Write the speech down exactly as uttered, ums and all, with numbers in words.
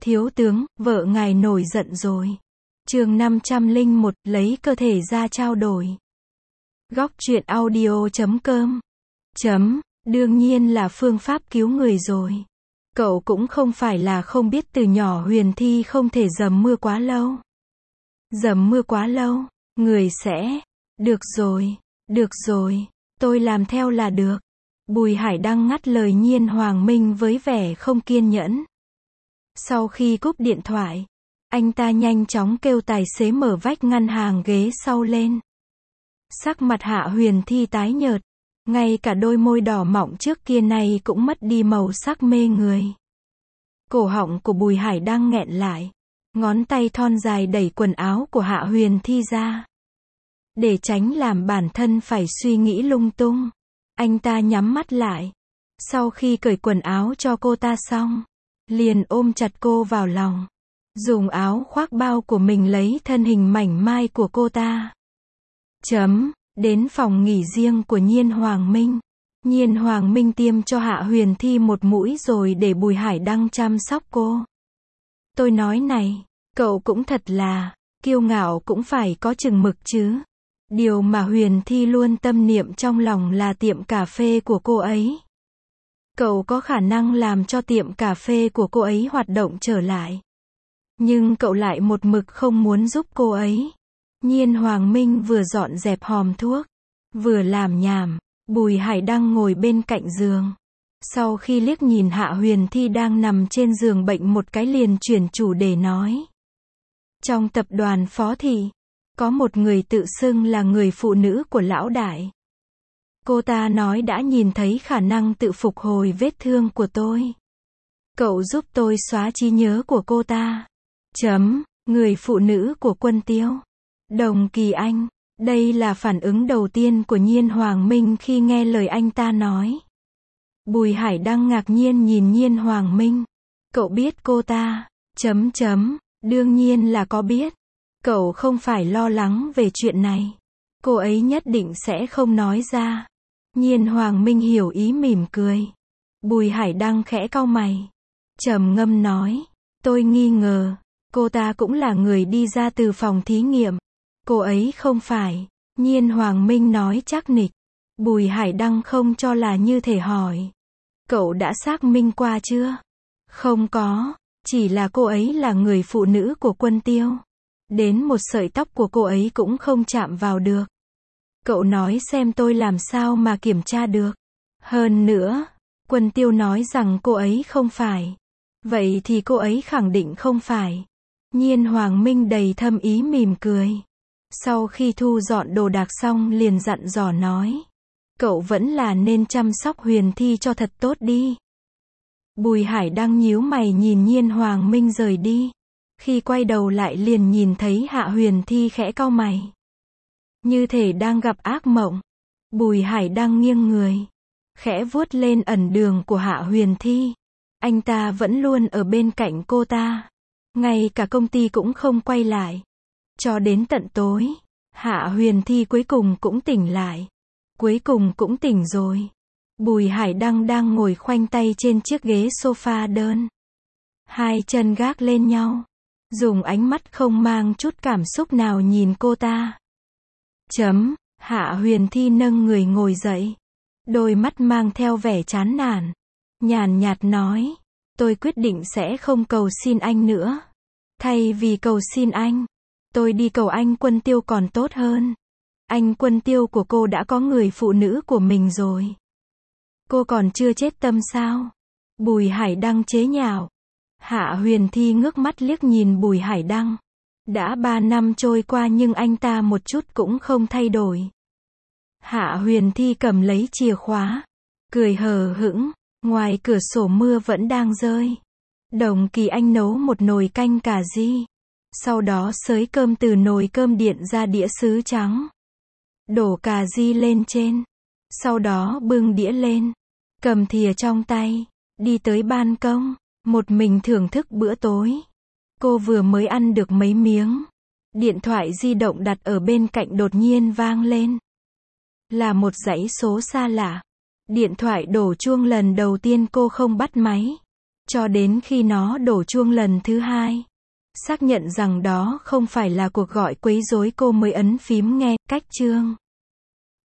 Thiếu tướng, vợ ngài nổi giận rồi. Chương năm trăm lẻ một, lấy cơ thể ra trao đổi. Góc truyện audio chấm com. Chấm, đương nhiên là phương pháp cứu người rồi. Cậu cũng không phải là không biết từ nhỏ Huyền Thi không thể dầm mưa quá lâu. Dầm mưa quá lâu, người sẽ... Được rồi, được rồi, tôi làm theo là được. Bùi Hải Đăng ngắt lời Nhiên Hoàng Minh với vẻ không kiên nhẫn. Sau khi cúp điện thoại, anh ta nhanh chóng kêu tài xế mở vách ngăn hàng ghế sau lên. Sắc mặt Hạ Huyền Thi tái nhợt, ngay cả đôi môi đỏ mọng trước kia này cũng mất đi màu sắc mê người. Cổ họng của Bùi Hải Đăng nghẹn lại, ngón tay thon dài đẩy quần áo của Hạ Huyền Thi ra. Để tránh làm bản thân phải suy nghĩ lung tung, anh ta nhắm mắt lại. Sau khi cởi quần áo cho cô ta xong, liền ôm chặt cô vào lòng, dùng áo khoác bao của mình lấy thân hình mảnh mai của cô ta. Chấm, đến phòng nghỉ riêng của Nhiên Hoàng Minh. Nhiên Hoàng Minh tiêm cho Hạ Huyền Thi một mũi rồi để Bùi Hải Đăng chăm sóc cô. Tôi nói này, cậu cũng thật là, kiêu ngạo cũng phải có chừng mực chứ. Điều mà Huyền Thi luôn tâm niệm trong lòng là tiệm cà phê của cô ấy. Cậu có khả năng làm cho tiệm cà phê của cô ấy hoạt động trở lại. Nhưng cậu lại một mực không muốn giúp cô ấy. Nhiên Hoàng Minh vừa dọn dẹp hòm thuốc, vừa làm nhảm. Bùi Hải Đăng ngồi bên cạnh giường. Sau khi liếc nhìn Hạ Huyền Thi đang nằm trên giường bệnh một cái liền chuyển chủ đề nói. Trong tập đoàn Phó Thị, có một người tự xưng là người phụ nữ của lão đại. Cô ta nói đã nhìn thấy khả năng tự phục hồi vết thương của tôi. Cậu giúp tôi xóa trí nhớ của cô ta. Chấm, người phụ nữ của Quân Tiêu. Đồng Kỳ Anh. Đây là phản ứng đầu tiên của Nhiên Hoàng Minh khi nghe lời anh ta nói. Bùi Hải Đăng ngạc nhiên nhìn Nhiên Hoàng Minh. Cậu biết cô ta? Chấm chấm, đương nhiên là có biết. Cậu không phải lo lắng về chuyện này. Cô ấy nhất định sẽ không nói ra. Nhiên Hoàng Minh hiểu ý mỉm cười. Bùi Hải Đăng khẽ cau mày, trầm ngâm nói. Tôi nghi ngờ, cô ta cũng là người đi ra từ phòng thí nghiệm. Cô ấy không phải. Nhiên Hoàng Minh nói chắc nịch. Bùi Hải Đăng không cho là như thể hỏi. Cậu đã xác minh qua chưa? Không có, chỉ là cô ấy là người phụ nữ của Quân Tiêu. Đến một sợi tóc của cô ấy cũng không chạm vào được. Cậu nói xem tôi làm sao mà kiểm tra được. Hơn nữa, Quân Tiêu nói rằng cô ấy không phải. Vậy thì cô ấy khẳng định không phải. Nhiên Hoàng Minh đầy thâm ý mỉm cười. Sau khi thu dọn đồ đạc xong liền dặn dò nói. Cậu vẫn là nên chăm sóc Huyền Thi cho thật tốt đi. Bùi Hải Đăng nhíu mày nhìn Nhiên Hoàng Minh rời đi. Khi quay đầu lại liền nhìn thấy Hạ Huyền Thi khẽ cau mày. Như thể đang gặp ác mộng. Bùi Hải Đăng nghiêng người, khẽ vuốt lên ẩn đường của Hạ Huyền Thi. Anh ta vẫn luôn ở bên cạnh cô ta. Ngay cả công ty cũng không quay lại. Cho đến tận tối, Hạ Huyền Thi cuối cùng cũng tỉnh lại. Cuối cùng cũng tỉnh rồi. Bùi Hải Đăng đang ngồi khoanh tay trên chiếc ghế sofa đơn. Hai chân gác lên nhau. Dùng ánh mắt không mang chút cảm xúc nào nhìn cô ta. Chấm, Hạ Huyền Thi nâng người ngồi dậy. Đôi mắt mang theo vẻ chán nản. Nhàn nhạt nói. Tôi quyết định sẽ không cầu xin anh nữa. Thay vì cầu xin anh, tôi đi cầu anh Quân Tiêu còn tốt hơn. Anh Quân Tiêu của cô đã có người phụ nữ của mình rồi. Cô còn chưa chết tâm sao? Bùi Hải Đăng chế nhạo. Hạ Huyền Thi ngước mắt liếc nhìn Bùi Hải Đăng. Đã ba năm trôi qua nhưng anh ta một chút cũng không thay đổi. Hạ Huyền Thi cầm lấy chìa khóa, cười hờ hững. Ngoài cửa sổ mưa vẫn đang rơi. Đồng Kỳ Anh nấu một nồi canh cà ri. Sau đó xới cơm từ nồi cơm điện ra đĩa sứ trắng. Đổ cà ri lên trên. Sau đó bưng đĩa lên. Cầm thìa trong tay. Đi tới ban công. Một mình thưởng thức bữa tối. Cô vừa mới ăn được mấy miếng. Điện thoại di động đặt ở bên cạnh đột nhiên vang lên. Là một dãy số xa lạ. Điện thoại đổ chuông lần đầu tiên cô không bắt máy. cho đến khi nó đổ chuông lần thứ hai. Xác nhận rằng đó không phải là cuộc gọi quấy rối cô mới ấn phím nghe, cách chương.